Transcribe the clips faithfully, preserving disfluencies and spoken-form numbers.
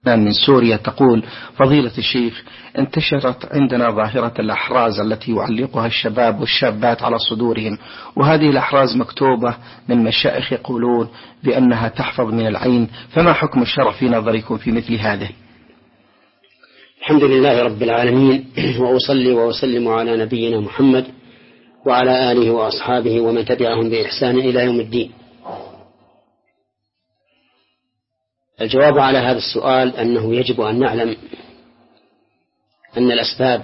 من سوريا تقول: فضيلة الشيخ، انتشرت عندنا ظاهرة الأحراز التي يعلقها الشباب والشابات على صدورهم، وهذه الأحراز مكتوبة من مشائخ يقولون بأنها تحفظ من العين، فما حكم الشرع في نظركم في مثل هذا؟ الحمد لله رب العالمين، وأصلي وأسلم على نبينا محمد وعلى آله وأصحابه ومن تبعهم بإحسان إلى يوم الدين. الجواب على هذا السؤال أنه يجب أن نعلم أن الأسباب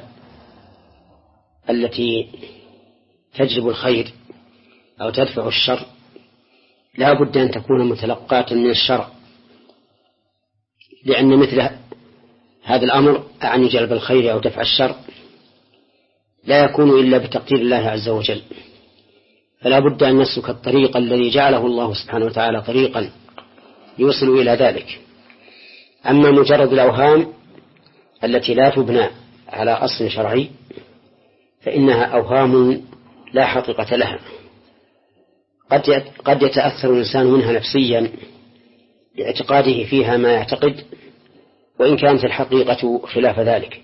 التي تجلب الخير أو تدفع الشر لا بد أن تكون متلقاة من الشرع، لأن مثل هذا الأمر عن جلب الخير أو دفع الشر لا يكون إلا بتقدير الله عز وجل، فلا بد أن نسلك الطريق الذي جعله الله سبحانه وتعالى طريقا يوصل إلى ذلك. أما مجرد الأوهام التي لا تبنى على أصل شرعي فإنها أوهام لا حقيقة لها، قد يتأثر الإنسان منها نفسيا باعتقاده فيها ما يعتقد، وإن كانت الحقيقة خلاف ذلك.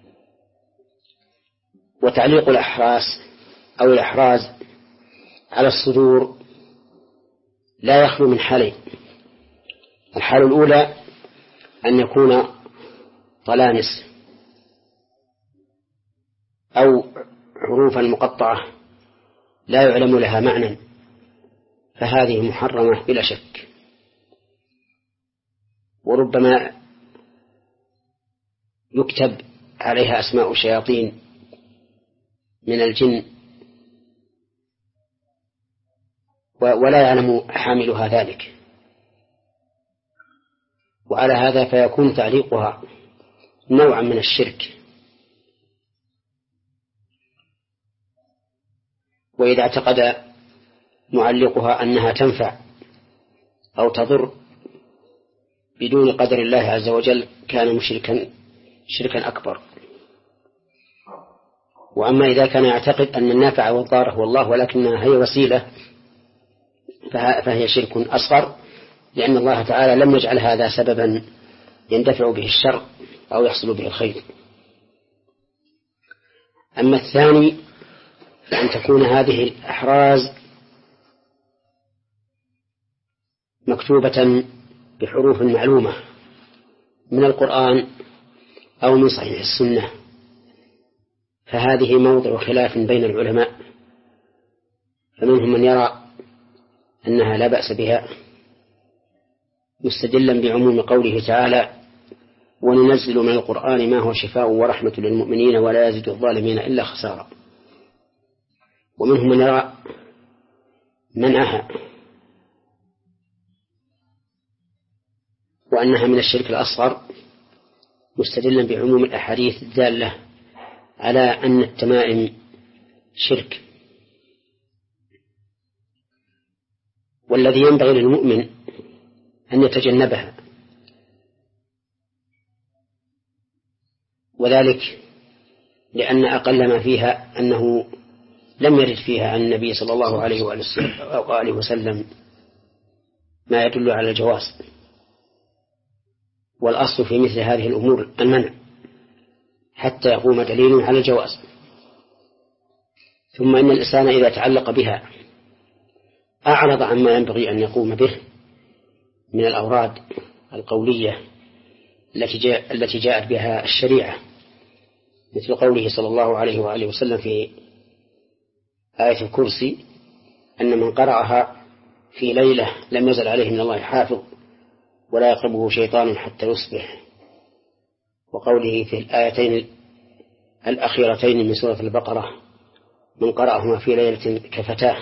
وتعليق الأحراس أو الأحراز على الصدور لا يخلو من حالين: الحالة الأولى أن يكون طلانس أو حروفا مقطعة لا يعلم لها معنى، فهذه محرمة بلا شك، وربما يكتب عليها أسماء شياطين من الجن ولا يعلم حاملها ذلك، وعلى هذا فيكون تعليقها نوعا من الشرك. وإذا اعتقد معلقها أنها تنفع أو تضر بدون قدر الله عز وجل كان مشركا شركا أكبر. وأما إذا كان يعتقد أن النافع والضار هو الله ولكنها هي وسيلة فهي شرك أصغر، لأن الله تعالى لم يجعل هذا سببا يندفع به الشر أو يحصل به الخير. أما الثاني فأن تكون هذه الأحراز مكتوبة بحروف معلومة من القرآن أو من صحيح السنة، فهذه موضع خلاف بين العلماء، فمنهم من يرى أنها لا بأس بها مستدلا بعموم قوله تعالى: وننزل من القرآن ما هو شفاء ورحمة للمؤمنين ولا يزيد الظالمين إلا خسارا. ومنهم من يرى منعها وأنها من الشرك الأصغر مستدلا بعموم الأحاديث الدالة على أن التمائم شرك. والذي ينبغي للمؤمن أن يتجنبها، وذلك لأن أقل ما فيها أنه لم يرد فيها عن النبي صلى الله عليه وآله وسلم ما يدل على الجواز، والأصل في مثل هذه الأمور المنع حتى يقوم دليل على الجواز. ثم إن الإنسان إذا تعلق بها أعرض عما ينبغي أن يقوم به من الأوراد القولية التي جاءت بها الشريعة، مثل قوله صلى الله عليه وآله وسلم في آية الكرسي: أن من قرأها في ليلة لم يزل عليه من الله حافظ ولا يقربه شيطان حتى يصبح. وقوله في الآيتين الأخيرتين من سورة البقرة: من قرأهما في ليلة كفتاه.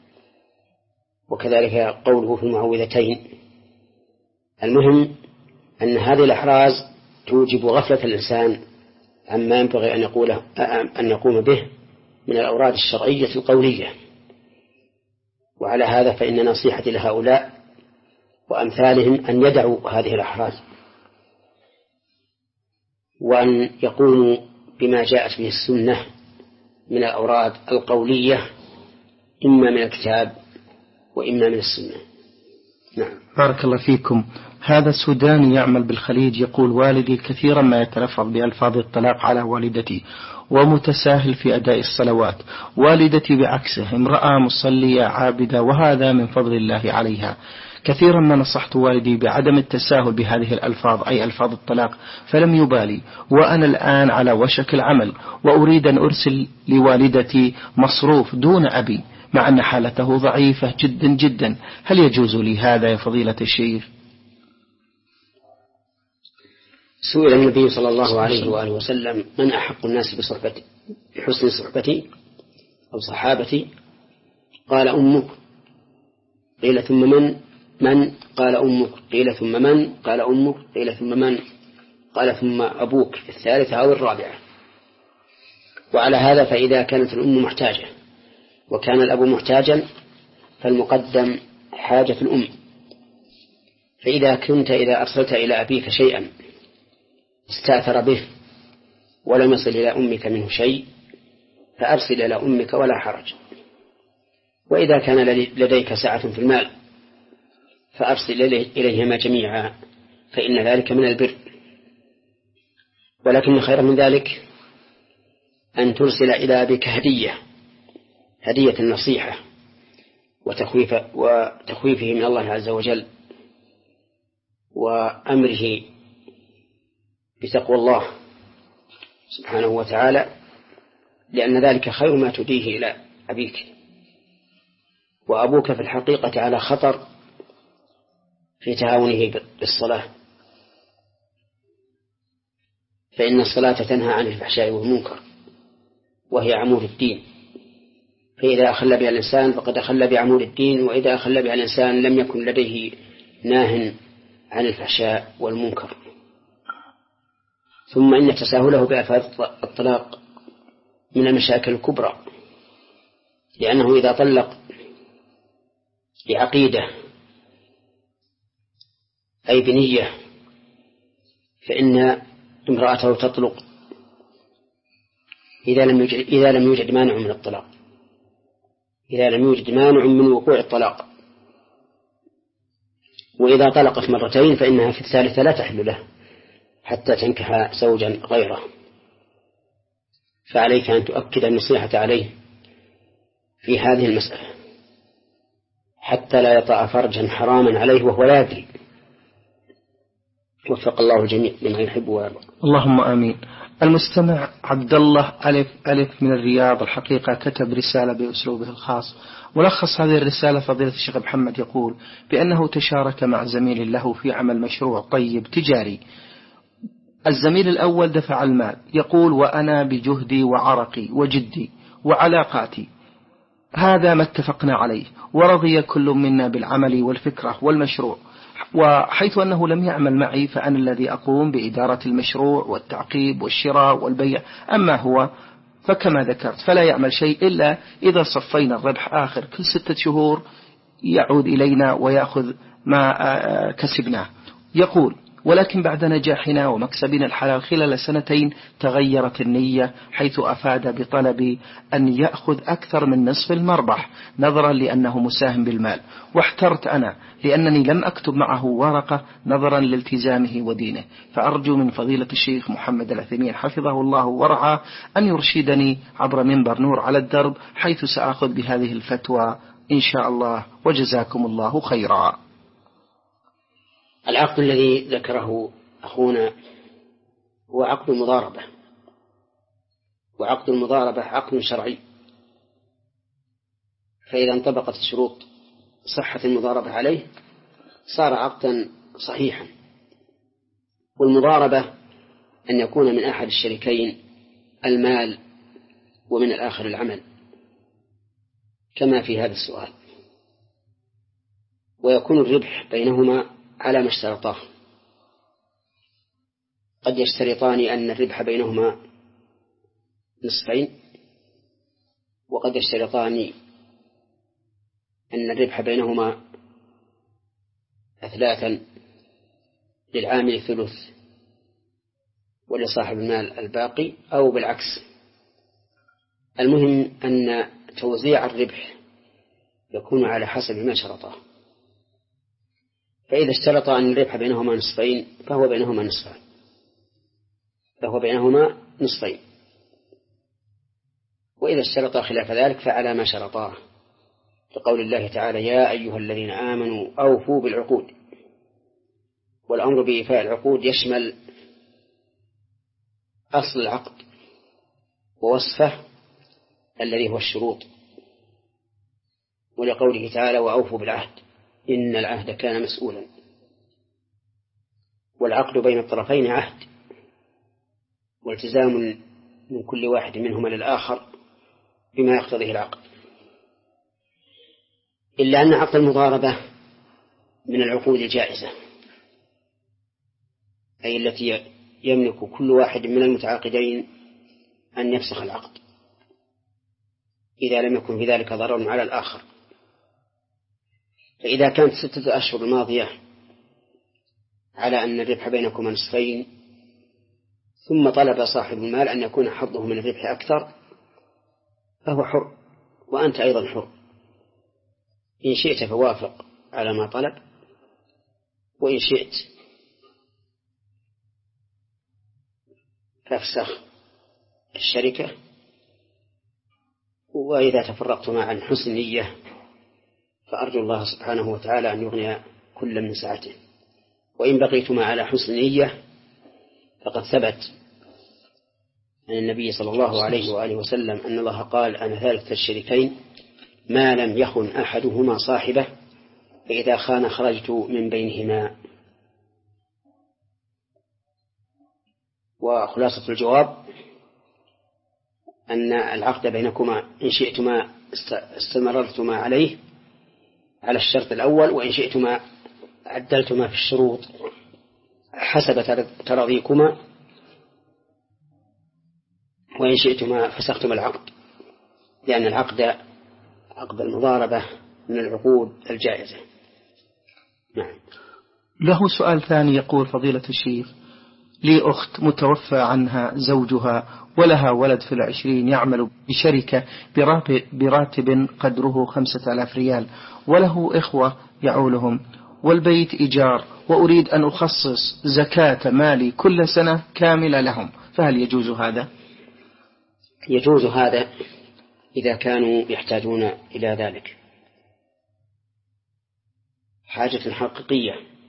وكذلك قوله في المعوذتين. المهم أن هذه الأحراز توجب غفلة الإنسان عما ينبغي أن يقوله أن يقوم به من الأوراد الشرعية القولية. وعلى هذا فإن نصيحتي لهؤلاء وأمثالهم أن يدعوا هذه الأحراز وأن يقوموا بما جاءت به السنة من الأوراد القولية، إما من الكتاب وإما من السنة. نعم. بارك الله فيكم. هذا سوداني يعمل بالخليج يقول: والدي كثيرا ما يتلفظ بألفاظ الطلاق على والدتي ومتساهل في أداء الصلوات. والدتي بعكسه امرأة مصلية عابدة وهذا من فضل الله عليها. كثيرا ما نصحت والدي بعدم التساهل بهذه الألفاظ أي ألفاظ الطلاق فلم يبالي، وأنا الآن على وشك العمل وأريد أن أرسل لوالدتي مصروف دون أبي مع أن حالته ضعيفة جدا جدا. هل يجوز لي هذا يا فضيلة الشيخ؟ سئل النبي صلى الله عليه وآله وسلم: من أحق الناس بصحبتي بحسن صحبتي أو صحابتي؟ قال: أمك. قيل: ثم من؟ من؟ قال: أمك. قيل: ثم من؟ قال: أمك. قيل: ثم من؟ قال: ثم أبوك في الثالثة أو الرابعة. وعلى هذا فإذا كانت الأم محتاجة وكان الأب محتاجا فالمقدم حاجة الأم. فإذا كنت إذا أرسلت إلى أبيك شيئا استأثر به ولم يصل إلى أمك منه شيء فأرسل إلى أمك ولا حرج. وإذا كان لديك سعة في المال فأرسل إليهما جميعا فإن ذلك من البر. ولكن خير من ذلك أن ترسل إلى أبيك هدية هدية النصيحة وتخويف وتخويفه من الله عز وجل وأمره بتقوى الله سبحانه وتعالى، لأن ذلك خير ما تديه إلى أبيك. وأبوك في الحقيقة على خطر في تعاونه بالصلاة، فإن الصلاة تنهى عن الفحشاء والمنكر وهي عمود الدين، فإذا أخل بها الإنسان فقد أخل بعمود الدين، وإذا أخل بها الإنسان لم يكن لديه ناه عن الفحشاء والمنكر. ثم إن تساهله بألفاظ الطلاق من المشاكل الكبرى، لأنه إذا طلق بعقيدة أي بنية فإن امرأته تطلق إذا لم يوجد, إذا لم يوجد مانع من الطلاق إذا لم يوجد مانع من وقوع الطلاق. وإذا طلقت مرتين فإنها في الثالثة لا تحل له حتى تنكح زوجا غيره. فعليك أن تؤكد النصيحة عليه في هذه المسألة حتى لا يطأ فرجا حراما عليه وهو لا يدري. وفق الله الجميع لما يحب ويرضى. اللهم آمين. المستمع عبد الله ألف ألف من الرياض الحقيقة كتب رسالة بأسلوبه الخاص، ولخص هذه الرسالة فضيلة الشيخ محمد يقول بأنه تشارك مع زميل له في عمل مشروع طيب تجاري. الزميل الأول دفع المال، يقول: وأنا بجهدي وعرقي وجدي وعلاقاتي هذا ما اتفقنا عليه، ورضي كل منا بالعمل والفكرة والمشروع، وحيث أنه لم يعمل معي فأنا الذي أقوم بإدارة المشروع والتعقيب والشراء والبيع، أما هو فكما ذكرت فلا يعمل شيء إلا إذا صفينا الربح آخر كل ستة شهور يعود إلينا ويأخذ ما كسبناه. يقول: ولكن بعد نجاحنا ومكسبنا الحلال خلال سنتين تغيرت النية، حيث أفاد بطلب أن يأخذ أكثر من نصف المربح نظرا لأنه مساهم بالمال، واحترت أنا لأنني لم أكتب معه ورقة نظرا لالتزامه ودينه. فأرجو من فضيلة الشيخ محمد العثيمين حفظه الله ورعاه أن يرشدني عبر منبر نور على الدرب، حيث سأخذ بهذه الفتوى إن شاء الله، وجزاكم الله خيرا. العقد الذي ذكره أخونا هو عقد المضاربة، وعقد المضاربة عقد شرعي، فإذا انطبقت شروط صحة المضاربة عليه صار عقدا صحيحا. والمضاربة أن يكون من أحد الشريكين المال ومن الآخر العمل كما في هذا السؤال، ويكون الربح بينهما على ما اشترطاه. قد يشترطان أن الربح بينهما نصفين، وقد يشترطان أن الربح بينهما أثلاثا، للعامل ثلث ولصاحب المال الباقي، أو بالعكس. المهم أن توزيع الربح يكون على حسب ما شرطه. فإذا اشترط أن الربح بينهما نصفين فهو بينهما نصفان فهو بينهما نصفين وإذا اشترط خلاف ذلك فعلى ما شرطاه، لقول الله تعالى: يا أيها الذين آمنوا أوفوا بالعقود. والأمر بإيفاء العقود يشمل أصل العقد ووصفه الذي هو الشروط، ولقوله تعالى: وأوفوا بالعهد إن العهد كان مسؤولا. والعقد بين الطرفين عهد والتزام من كل واحد منهما للآخر بما يقتضيه العقد، إلا أن عقد المضاربة من العقود الجائزة، أي التي يملك كل واحد من المتعاقدين أن يفسخ العقد إذا لم يكن في ذلك ضرر على الآخر. فإذا كانت ستة أشهر الماضية على أن الربح بينكما نصفين، ثم طلب صاحب المال أن يكون حظه من الربح أكثر، فهو حر وأنت أيضا حر، إن شئت فوافق على ما طلب، وإن شئت فافسخ الشركة. وإذا تفرقتما عن حسن نية فأرجو الله سبحانه وتعالى أن يغني كل من سعته. وإن بقيتما على حسن نية فقد ثبت عن النبي صلى الله عليه وآله وسلم أن الله قال: أنا ثالث الشريكين ما لم يخن أحدهما صاحبه فإذا خان خرجت من بينهما. وخلاصة الجواب أن العقد بينكما إن شئتما استمررتما عليه على الشرط الأول، وإن شئتما عدلتما في الشروط حسب تراضيكما، وإن شئتما فسختما العقد، لأن العقد عقد المضاربة من العقود الجائزة. نعم. له سؤال ثاني يقول: فضيلة الشيخ، لي أخت متوفى عنها زوجها ولها ولد في العشرين يعمل بشركة براتب قدره خمسة آلاف ريال، وله إخوة يعولهم، والبيت إيجار، وأريد أن أخصص زكاة مالي كل سنة كاملة لهم، فهل يجوز هذا؟ يجوز هذا إذا كانوا يحتاجون إلى ذلك حاجة حقيقية،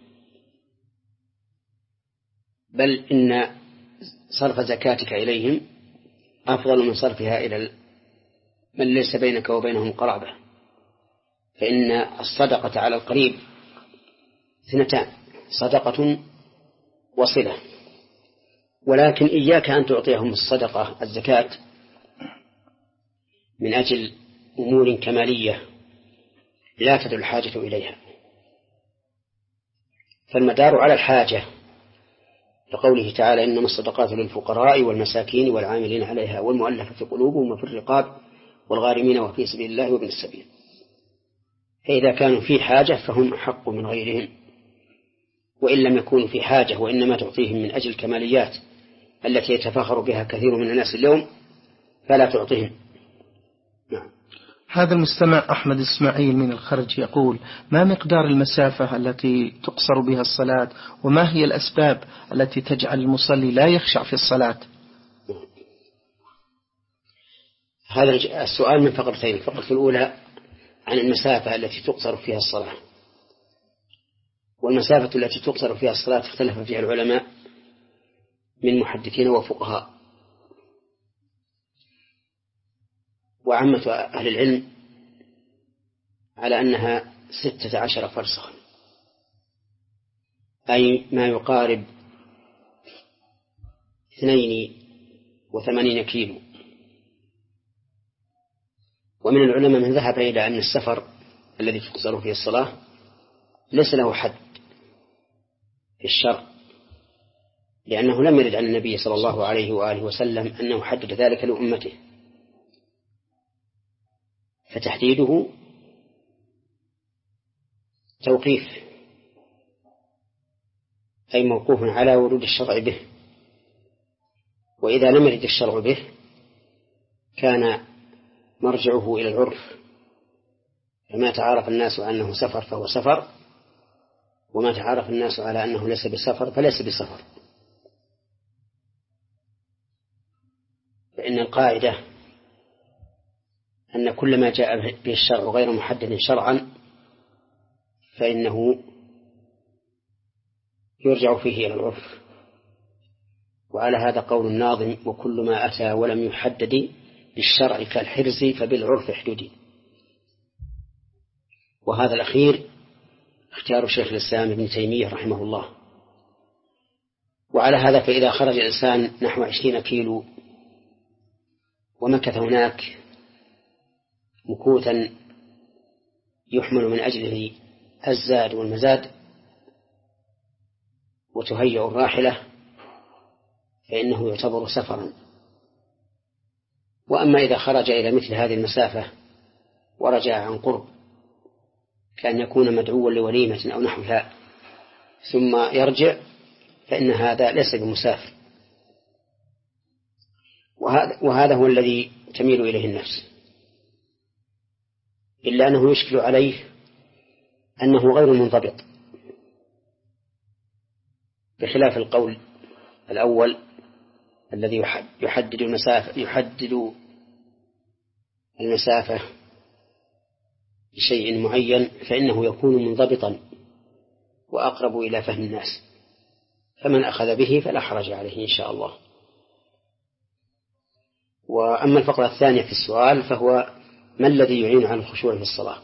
بل إن صرف زكاتك إليهم أفضل من صرفها إلى من ليس بينك وبينهم قرابة، فإن الصدقة على القريب اثنتان: صدقة وصلة. ولكن إياك أن تعطيهم الصدقة الزكاة من أجل أمور كمالية لا تدل الحاجة إليها، فالمدار على الحاجة، لقوله تعالى: إنما الصدقات للفقراء والمساكين والعاملين عليها والمؤلفة قلوبهم وفي الرقاب والغارمين وفي سبيل الله وابن السبيل. فإذا كانوا في حاجة فهم أحق من غيرهم، وإن لم يكونوا في حاجة وإنما تعطيهم من أجل الكماليات التي يتفاخر بها كثير من الناس اليوم فلا تعطيهم. نعم. هذا المستمع أحمد إسماعيل من الخرج يقول: ما مقدار المسافة التي تقصر بها الصلاة، وما هي الأسباب التي تجعل المصلي لا يخشع في الصلاة؟ هذا السؤال من فقرتين: الفقرة الأولى عن المسافة التي تقصر فيها الصلاة، والمسافة التي تقصر فيها الصلاة اختلف فيها العلماء من محدثين وفقهاء، وعامة أهل العلم على أنها ستة عشر فرسخا، أي ما يقارب اثنين وثمانين كيلو. ومن العلماء من ذهب إلى أن السفر الذي تقصر فيه الصلاة ليس له حد في الشرع، لأنه لم يرد عن النبي صلى الله عليه وآله وسلم أنه حدد ذلك لأمته، فتحديده توقيف، أي موقوف على ورود الشرع به، وإذا لم يرد الشرع به كان مرجعه إلى العرف، فما تعارف الناس أنه سفر فهو سفر، وما تعرف الناس على أنه ليس بسفر فليس بسفر. فإن القاعدة أن كل ما جاء به الشرع غير محدد شرعا فإنه يرجع فيه إلى العرف. وعلى هذا قول الناظم: وكل ما أتى ولم يحدد بالشرع كالحرز فبالعرف احددي. وهذا الأخير اختيار شيخ الإسلام ابن تيمية رحمه الله. وعلى هذا فإذا خرج الإنسان نحو عشرين كيلو ومكث هناك مكوثا يحمل من أجله الزاد والمزاد وتهيأ الراحلة فإنه يعتبر سفرا. وأما إذا خرج إلى مثل هذه المسافة ورجع عن قرب كأن يكون مدعوا لوليمة أو نحوها ثم يرجع فإن هذا ليس بمسافر. وهذا, وهذا هو الذي تميل إليه النفس، إلا أنه يشكل عليه أنه غير منضبط، بخلاف القول الأول الذي يحدد المسافة يحدد المسافة بشيء معين، فإنه يكون منضبطا وأقرب إلى فهم الناس، فمن أخذ به فلا حرج عليه إن شاء الله. وأما الفقرة الثانية في السؤال فهو: ما الذي يعين على الخشوع في الصلاة؟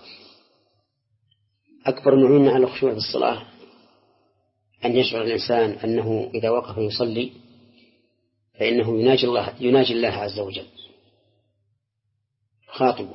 أكبر معين على الخشوع في الصلاة أن يشعر الإنسان أنه إذا وقف يصلي فإنه يناجي الله, يناجي الله عز وجل خاطبه،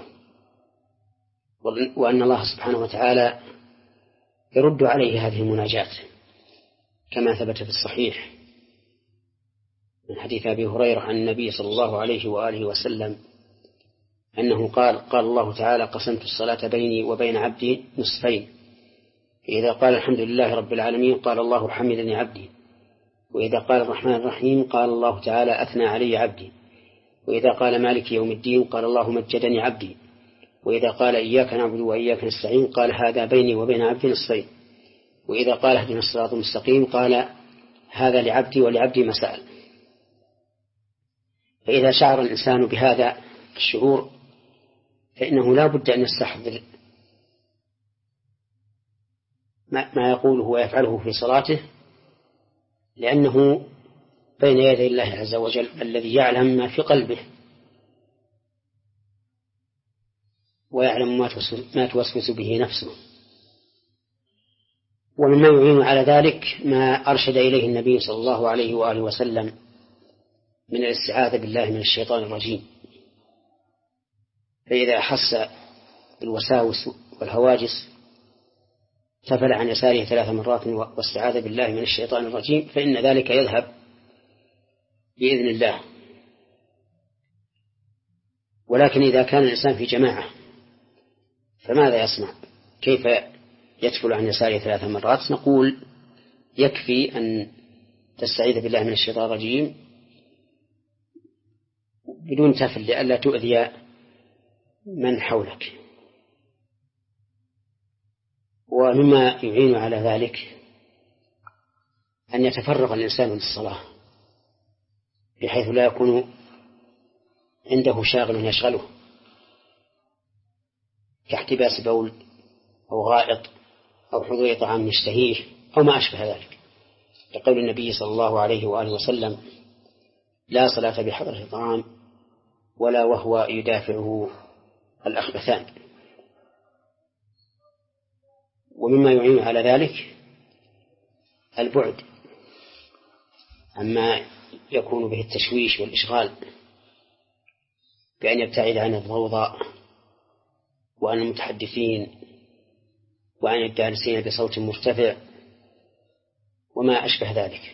وأن الله سبحانه وتعالى يرد عليه هذه المناجاة كما ثبت في الصحيح من حديث أبي هريرة عن النبي صلى الله عليه وآله وسلم أنه قال: قال الله تعالى: قسمت الصلاة بيني وبين عبدي نصفين، إذا قال الحمد لله رب العالمين قال الله حمدني عبدي، وإذا قال الرحمن الرحيم قال الله تعالى أثنى علي عبدي، وإذا قال مالك يوم الدين قال الله مجدني عبدي، وإذا قال إياك نعبد وإياك نستعين قال هذا بيني وبين عبدي نصفين، وإذا قال اهدنا الصراط المستقيم قال هذا لعبدي ولعبدي ما سأل. فإذا شعر الإنسان بهذا الشعور فإنه لا بد أن يستحضر ما يقوله ويفعله في صلاته، لأنه بين يدي الله عز وجل الذي يعلم ما في قلبه ويعلم ما توسوس به نفسه. ومما يعين على ذلك ما أرشد إليه النبي صلى الله عليه وآله وسلم من الاستعاذة بالله من الشيطان الرجيم، فإذا أحس بالوساوس والهواجس تفل عن يساره ثلاث مرات واستعاذ بالله من الشيطان الرجيم، فإن ذلك يذهب بإذن الله. ولكن إذا كان الإنسان في جماعة فماذا يصنع؟ كيف يتفل عن يساره ثلاث مرات؟ نقول يكفي أن تستعيذ بالله من الشيطان الرجيم بدون تفل لئلا تؤذي من حولك. ومما يعين على ذلك أن يتفرغ الإنسان للصلاة بحيث لا يكون عنده شاغل يشغله كاحتباس بول أو غائط أو حضور طعام يشتهيه أو ما أشبه ذلك، لقول النبي صلى الله عليه وآله وسلم: لا صلاة بحضرة طعام ولا وهو يدافعه الأخبثان. ومما يعين على ذلك البعد عما يكون به التشويش والإشغال، بأن يبتعد عن الضوضاء وعن المتحدثين وعن الجالسين بصوت مرتفع وما أشبه ذلك.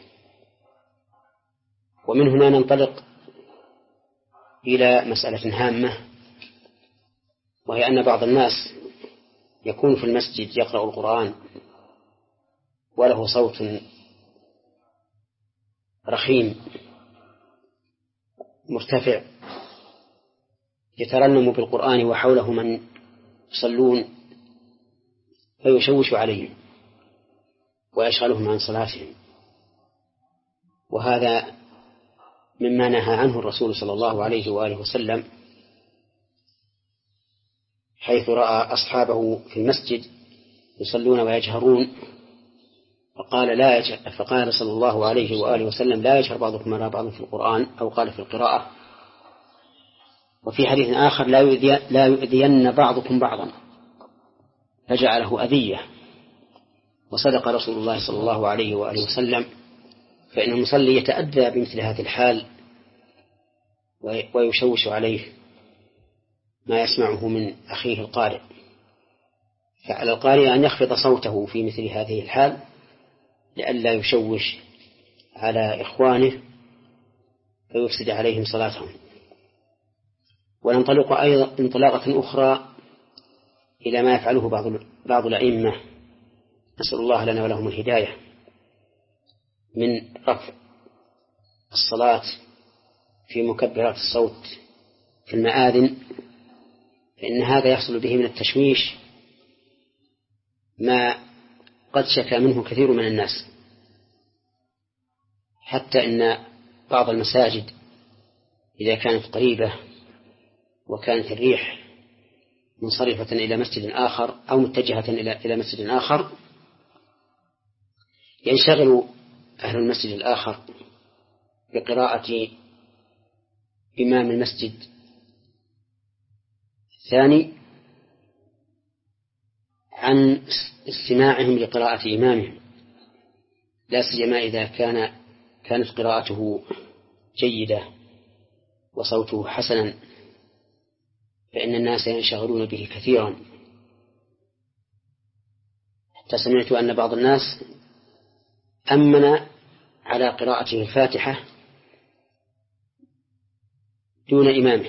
ومن هنا ننطلق إلى مسألة هامة، وهي أن بعض الناس يكون في المسجد يقرأ القرآن وله صوت رخيم مرتفع يترنم بالقرآن وحوله من يصلون فيشوش عليهم، ويشغلهم عن صلاتهم. وهذا مما نهى عنه الرسول صلى الله عليه وآله وسلم، حيث رأى أصحابه في المسجد يصلون ويجهرون، فقال, لا يجهر فقال صلى الله عليه وآله وسلم: لا يجهر بعضكم على بعض في القرآن، أو قال في القراءة. وفي حديث آخر: لا يؤذي لا يؤذين بعضكم بعضا، فجعله أذية. وصدق رسول الله صلى الله عليه وآله وسلم، فإن المصلي يتأذى بمثل هذه الحال ويشوش عليه ما يسمعه من أخيه القارئ. فعلى القارئ أن يخفض صوته في مثل هذه الحال لئلا يشوش على إخوانه فيفسد عليهم صلاتهم. وننطلق أيضا انطلاقة أخرى إلى ما يفعله بعض بعض الأئمة، نسأل الله لنا ولهم الهداية، من رفع الصلاة في مكبرات الصوت في المآذن، فإن هذا يحصل به من التشويش ما قد شكى منه كثير من الناس، حتى إن بعض المساجد إذا كانت قريبة وكانت الريح منصرفة إلى مسجد آخر أو متجهة إلى مسجد آخر، ينشغل أهل المسجد الآخر بقراءة إمام المسجد الثاني عن استماعهم لقراءة إمامهم، لا سيما إذا كان كانت قراءته جيدة وصوته حسنا، فإن الناس ينشغلون به كثيرا. حتى سمعت أن بعض الناس أمن على قراءته الفاتحة دون إمامه،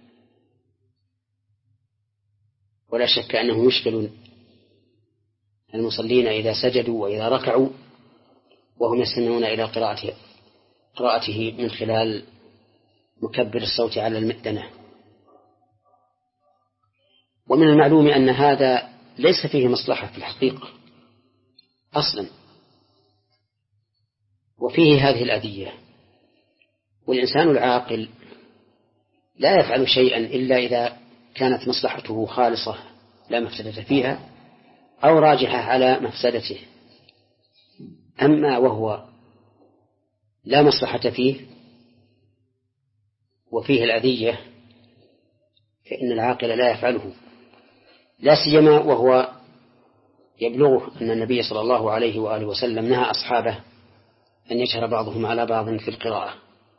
ولا شك أنه يشغل المصلين إذا سجدوا وإذا ركعوا وهم يستمعون إلى قراءته قراءته من خلال مكبر الصوت على المئذنة. ومن المعلوم أن هذا ليس فيه مصلحة في الحقيقة أصلا، وفيه هذه الأذية. والإنسان العاقل لا يفعل شيئا إلا إذا كانت مصلحته خالصة لا مفسدة فيها أو راجحة على مفسدته. أما وهو لا مصلحة فيه وفيه الأذية فإن العاقل لا يفعله، لا سيما وهو يبلغه أن النبي صلى الله عليه وآله وسلم نهى أصحابه أن يجهر بعضهم على بعض في القراءة.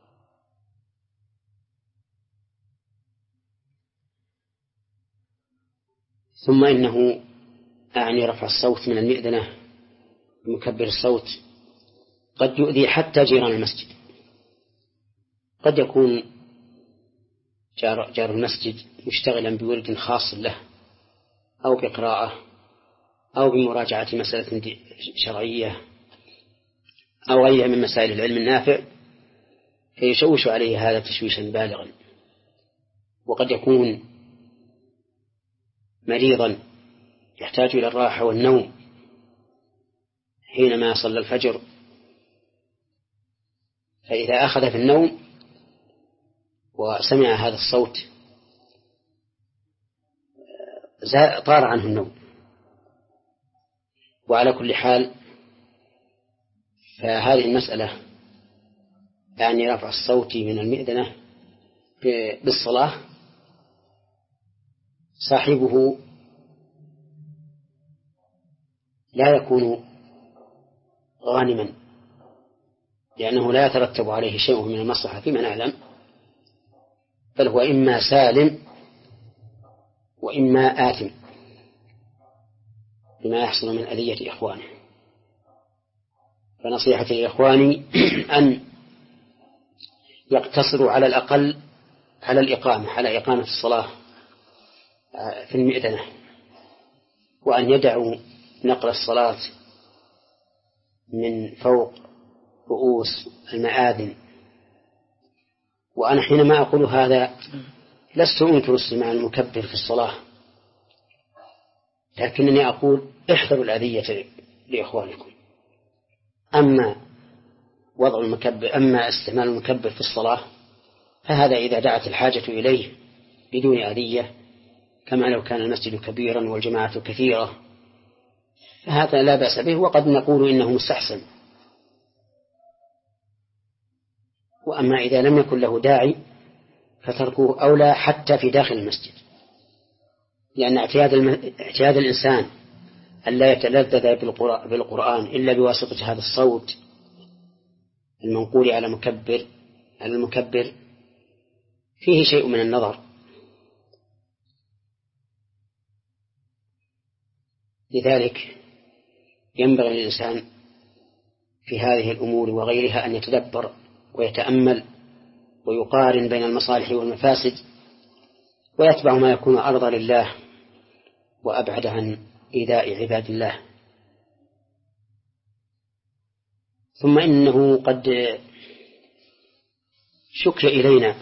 ثم إنه أعني رفع الصوت من المئذنة بمكبر الصوت قد يؤذي حتى جيران المسجد. قد يكون جار, جار المسجد مشتغلا بورد خاص له أو بقراءة أو بمراجعة مسألة شرعية أو غيرها من مسائل العلم النافع، فيشوش عليه هذا تشويشا بالغا. وقد يكون مريضا يحتاج إلى الراحة والنوم حينما صلى الفجر، فإذا أخذ في النوم وسمع هذا الصوت طار عنه النوم. وعلى كل حال فهذه المسألة يعني رفع الصوت من المئذنة بالصلاة صاحبه لا يكون غانما، لأنه لا يترتب عليه شيء من المصلحة فيما نعلم، بل هو إما سالم وإما آثم بما يحصل من أذية إخوانه. فنصيحتي لإخواني أن يقتصروا على الأقل على الإقامة على إقامة الصلاة في المئذنة، وأن يدعوا نقل الصلاة من فوق رؤوس المآذن. وأنا حينما أقول هذا لست أنكر استماع المكبر في الصلاة، لكنني أقول احذروا الأذية لإخوانكم، أما وضع المكبر أما استعمال المكبر في الصلاة فهذا إذا دعت الحاجة إليه بدون أذية، كما لو كان المسجد كبيرا والجماعة كثيرة، فهذا لا بأس به، وقد نقول إنه مستحسن. وأما إذا لم يكن له داعي فتركه أولى حتى في داخل المسجد، لأن اعتياد, الم... اعتياد الإنسان أن لا يتلذذ بالقرآن إلا بواسطة هذا الصوت المنقول على مكبر على المكبر فيه شيء من النظر. لذلك ينبغي للإنسان في هذه الأمور وغيرها أن يتدبر ويتأمل ويقارن بين المصالح والمفاسد، ويتبع ما يكون أرضى لله وأبعد عن إيذاء عباد الله. ثم إنه قد شكي إلينا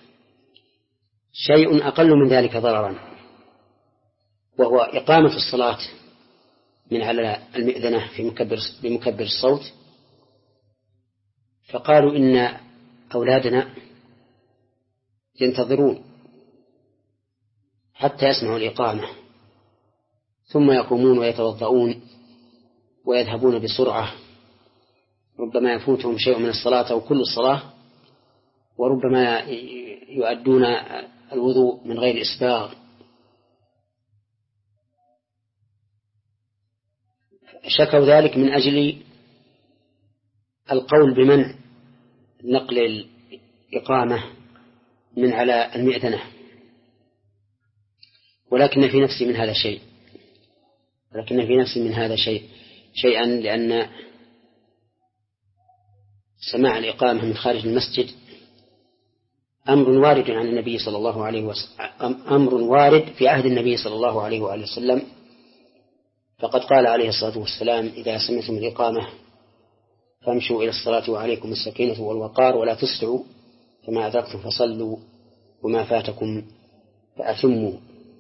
شيء أقل من ذلك ضررا، وهو إقامة الصلاة من على المئذنة في مكبر بمكبر الصوت. فقالوا إن أولادنا ينتظرون حتى يسمعوا الإقامة ثم يقومون ويتوضؤون ويذهبون بسرعة، ربما يفوتهم شيء من الصلاة أو كل الصلاة، وربما يؤدون الوضوء من غير إسباغ. شكوا ذلك من أجل القول بمنع نقل الإقامة من على المئذنة، ولكن في نفسي من هذا شيء ولكن في نفسي من هذا شيء شيئا لأن سماع الإقامة من خارج المسجد أمر وارد عن النبي صلى الله عليه وسلم، أمر وارد في عهد النبي صلى الله عليه وآله وسلم، فقد قال عليه الصلاة والسلام: إذا سمعتم الإقامة فامشوا إلى الصلاة وعليكم السكينة والوقار ولا تسرعوا، فما أدركتم فصلوا وما فاتكم فأتموا.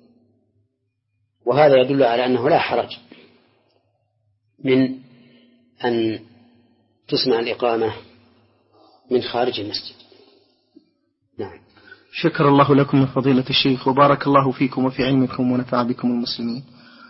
وهذا يدل على أنه لا حرج من أن تسمع الإقامة من خارج المسجد. نعم. شكر الله لكم من فضيلة الشيخ، وبارك الله فيكم وفي علمكم ونفع بكم المسلمين.